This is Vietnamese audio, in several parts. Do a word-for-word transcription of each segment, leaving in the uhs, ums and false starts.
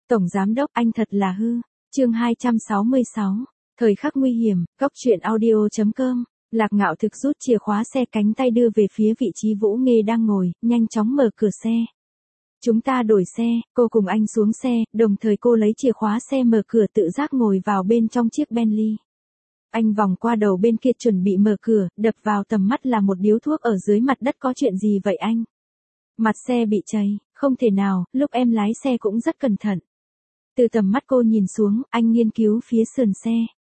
Tổng giám đốc anh thật là hư. Chương hai trăm sáu mươi sáu. Thời khắc nguy hiểm, góc truyện audio chấm com. Lạc Ngạo Thực rút chìa khóa xe cánh tay đưa về phía vị trí Vũ Nghê đang ngồi, nhanh chóng mở cửa xe. Chúng ta đổi xe, cô cùng anh xuống xe, đồng thời cô lấy chìa khóa xe mở cửa tự giác ngồi vào bên trong chiếc Bentley. Anh vòng qua đầu bên kia chuẩn bị mở cửa, đập vào tầm mắt là một điếu thuốc ở dưới mặt đất. Có chuyện gì vậy anh? Mặt xe bị cháy, không thể nào, lúc em lái xe cũng rất cẩn thận. Từ tầm mắt cô nhìn xuống, anh nghiên cứu phía sườn xe.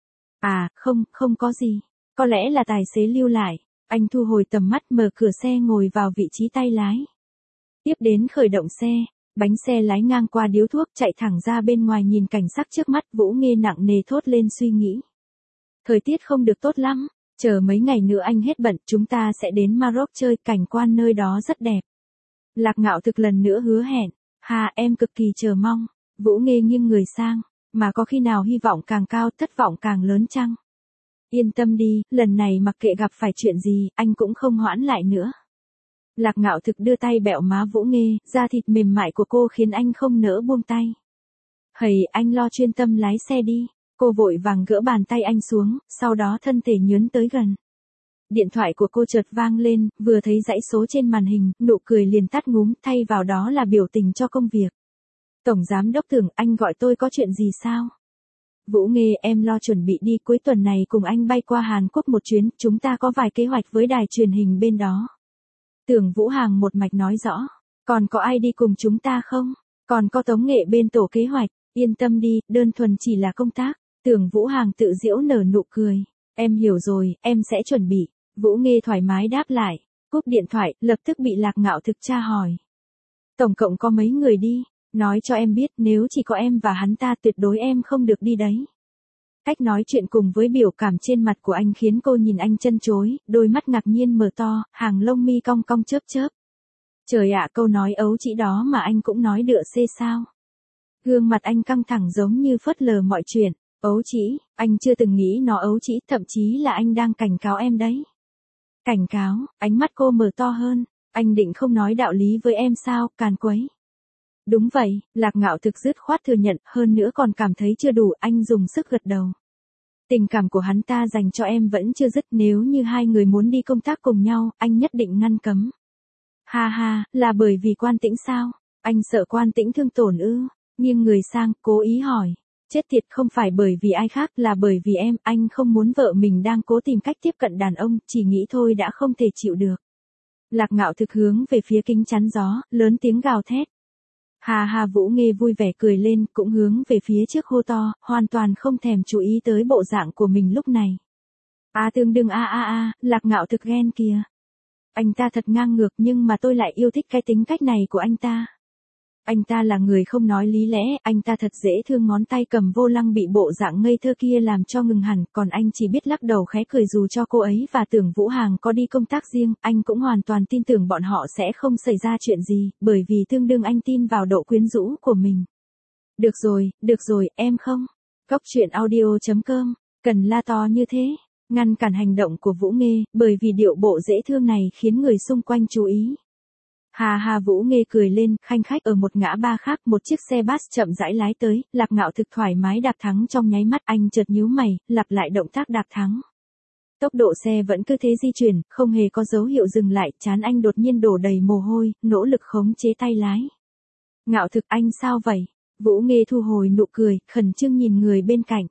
À, không, không có gì. Có lẽ là tài xế lưu lại. Anh thu hồi tầm mắt mở cửa xe ngồi vào vị trí tay lái. Tiếp đến khởi động xe, bánh xe lái ngang qua điếu thuốc chạy thẳng ra bên ngoài nhìn cảnh sắc trước mắt. Vũ Nghê nặng nề thốt lên suy nghĩ. Thời tiết không được tốt lắm, chờ mấy ngày nữa anh hết bận chúng ta sẽ đến Maroc chơi, cảnh quan nơi đó rất đẹp. Lạc Ngạo Thực lần nữa hứa hẹn, hà em cực kỳ chờ mong. Vũ Nghê nghiêng người sang, mà có khi nào hy vọng càng cao thất vọng càng lớn chăng? Yên tâm đi, lần này mặc kệ gặp phải chuyện gì, anh cũng không hoãn lại nữa. Lạc Ngạo Thực đưa tay bẹo má Vũ Nghê, da thịt mềm mại của cô khiến anh không nỡ buông tay. Hầy, anh lo chuyên tâm lái xe đi. Cô vội vàng gỡ bàn tay anh xuống, sau đó thân thể nhướn tới gần. Điện thoại của cô chợt vang lên, vừa thấy dãy số trên màn hình, nụ cười liền tắt ngúm, thay vào đó là biểu tình cho công việc. Tổng giám đốc Tưởng, anh gọi tôi có chuyện gì sao? Vũ Nghê, em lo chuẩn bị đi, cuối tuần này cùng anh bay qua Hàn Quốc một chuyến, chúng ta có vài kế hoạch với đài truyền hình bên đó. Tưởng Vũ Hàng một mạch nói rõ, còn có ai đi cùng chúng ta không? Còn có Tống Nghệ bên tổ kế hoạch, yên tâm đi, đơn thuần chỉ là công tác. Tưởng Vũ Hàng tự giễu nở nụ cười. Em hiểu rồi, em sẽ chuẩn bị. Vũ Nghê thoải mái đáp lại. Cúp điện thoại, lập tức bị Lạc Ngạo Thực tra hỏi. Tổng cộng có mấy người đi? Nói cho em biết, nếu chỉ có em và hắn ta tuyệt đối em không được đi đấy. Cách nói chuyện cùng với biểu cảm trên mặt của anh khiến cô nhìn anh chân chối, đôi mắt ngạc nhiên mở to, hàng lông mi cong cong chớp chớp. Trời ạ, câu nói ấu chỉ đó mà anh cũng nói đựa xê sao? Gương mặt anh căng thẳng giống như phớt lờ mọi chuyện. Ấu trĩ, anh chưa từng nghĩ nó ấu trĩ, thậm chí là anh đang cảnh cáo em đấy. Cảnh cáo, ánh mắt cô mở to hơn, anh định không nói đạo lý với em sao, càn quấy. Đúng vậy, Lạc Ngạo Thực dứt khoát thừa nhận, hơn nữa còn cảm thấy chưa đủ, anh dùng sức gật đầu. Tình cảm của hắn ta dành cho em vẫn chưa dứt, nếu như hai người muốn đi công tác cùng nhau, anh nhất định ngăn cấm. Ha ha, là bởi vì Quan Tĩnh sao? Anh sợ Quan Tĩnh thương tổn ư? Nghiêng người sang, cố ý hỏi. Chết tiệt, không phải bởi vì ai khác, là bởi vì em, anh không muốn vợ mình đang cố tìm cách tiếp cận đàn ông, chỉ nghĩ thôi đã không thể chịu được. Lạc Ngạo Thực hướng về phía kính chắn gió, lớn tiếng gào thét. Hà hà, Vũ Nghê vui vẻ cười lên, cũng hướng về phía trước hô to, hoàn toàn không thèm chú ý tới bộ dạng của mình lúc này. À tương đương a a a, Lạc Ngạo Thực ghen kìa. Anh ta thật ngang ngược nhưng mà tôi lại yêu thích cái tính cách này của anh ta. Anh ta là người không nói lý lẽ, anh ta thật dễ thương, ngón tay cầm vô lăng bị bộ dạng ngây thơ kia làm cho ngừng hẳn, còn anh chỉ biết lắc đầu khẽ cười dù cho cô ấy và Tưởng Vũ Hàng có đi công tác riêng, anh cũng hoàn toàn tin tưởng bọn họ sẽ không xảy ra chuyện gì, bởi vì tương đương anh tin vào độ quyến rũ của mình. Được rồi, được rồi, em không. Góc truyện audio chấm com, cần la to như thế, ngăn cản hành động của Vũ Nghê, bởi vì điệu bộ dễ thương này khiến người xung quanh chú ý. Hà hà, Vũ Nghê cười lên, khanh khách. Ở một ngã ba khác, một chiếc xe bus chậm rãi lái tới, Lạc Ngạo Thực thoải mái đạp thắng trong nháy mắt, anh chợt nhíu mày, lặp lại động tác đạp thắng. Tốc độ xe vẫn cứ thế di chuyển, không hề có dấu hiệu dừng lại, trán anh đột nhiên đổ đầy mồ hôi, nỗ lực khống chế tay lái. Ngạo Thực, anh sao vậy? Vũ Nghê thu hồi nụ cười, khẩn trương nhìn người bên cạnh.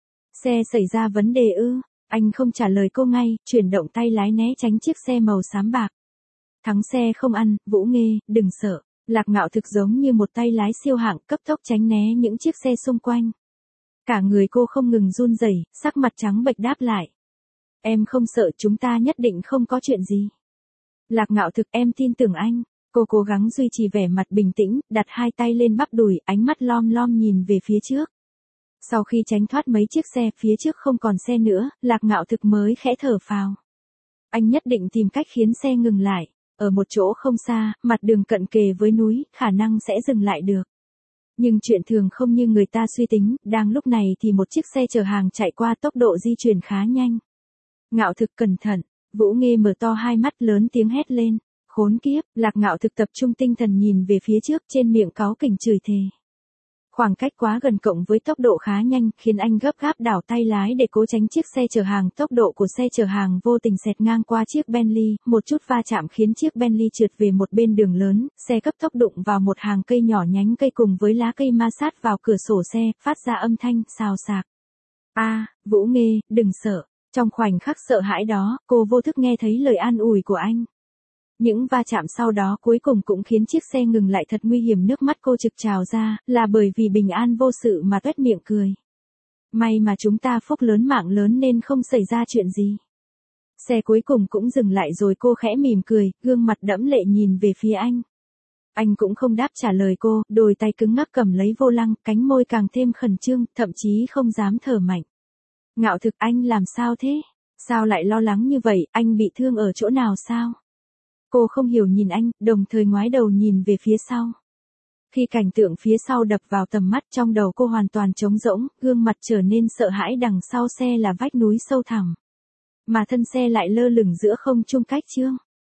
Xe xảy ra vấn đề ư? Anh không trả lời cô ngay, chuyển động tay lái né tránh chiếc xe màu xám bạc. Thắng xe không ăn, Vũ Nghê, đừng sợ. Lạc Ngạo Thực giống như một tay lái siêu hạng, cấp tốc tránh né những chiếc xe xung quanh. Cả người cô không ngừng run rẩy, sắc mặt trắng bệch đáp lại. Em không sợ, chúng ta nhất định không có chuyện gì. Lạc Ngạo Thực, em tin tưởng anh. Cô cố gắng duy trì vẻ mặt bình tĩnh, đặt hai tay lên bắp đùi, ánh mắt lom lom nhìn về phía trước. Sau khi tránh thoát mấy chiếc xe, phía trước không còn xe nữa, Lạc Ngạo Thực mới khẽ thở phào. Anh nhất định tìm cách khiến xe ngừng lại. Ở một chỗ không xa, mặt đường cận kề với núi, khả năng sẽ dừng lại được. Nhưng chuyện thường không như người ta suy tính, đang lúc này thì một chiếc xe chở hàng chạy qua, tốc độ di chuyển khá nhanh. Ngạo Thực, cẩn thận. Vũ Nghê mở to hai mắt, lớn tiếng hét lên. Khốn kiếp, Lạc Ngạo Thực tập trung tinh thần nhìn về phía trước, trên miệng cáu kỉnh chửi thề. Khoảng cách quá gần cộng với tốc độ khá nhanh khiến anh gấp gáp đảo tay lái để cố tránh chiếc xe chở hàng. Tốc độ của xe chở hàng vô tình xẹt ngang qua chiếc Bentley, một chút va chạm khiến chiếc Bentley trượt về một bên đường lớn, xe cấp tốc đụng vào một hàng cây nhỏ, nhánh cây cùng với lá cây ma sát vào cửa sổ xe, phát ra âm thanh xào xạc. A, Vũ Nghê, đừng sợ. Trong khoảnh khắc sợ hãi đó, cô vô thức nghe thấy lời an ủi của anh. Những va chạm sau đó cuối cùng cũng khiến chiếc xe ngừng lại thật nguy hiểm, nước mắt cô trực trào ra, là bởi vì bình an vô sự mà tuét miệng cười. May mà chúng ta phúc lớn mạng lớn nên không xảy ra chuyện gì. Xe cuối cùng cũng dừng lại rồi cô khẽ mỉm cười, gương mặt đẫm lệ nhìn về phía anh. Anh cũng không đáp trả lời cô, đôi tay cứng ngắc cầm lấy vô lăng, cánh môi càng thêm khẩn trương, thậm chí không dám thở mạnh. Ngạo Thực, anh làm sao thế? Sao lại lo lắng như vậy, anh bị thương ở chỗ nào sao? Cô không hiểu nhìn anh, đồng thời ngoái đầu nhìn về phía sau. Khi cảnh tượng phía sau đập vào tầm mắt, trong đầu cô hoàn toàn trống rỗng, gương mặt trở nên sợ hãi. Đằng sau xe là vách núi sâu thẳm, mà thân xe lại lơ lửng giữa không trung cách trương.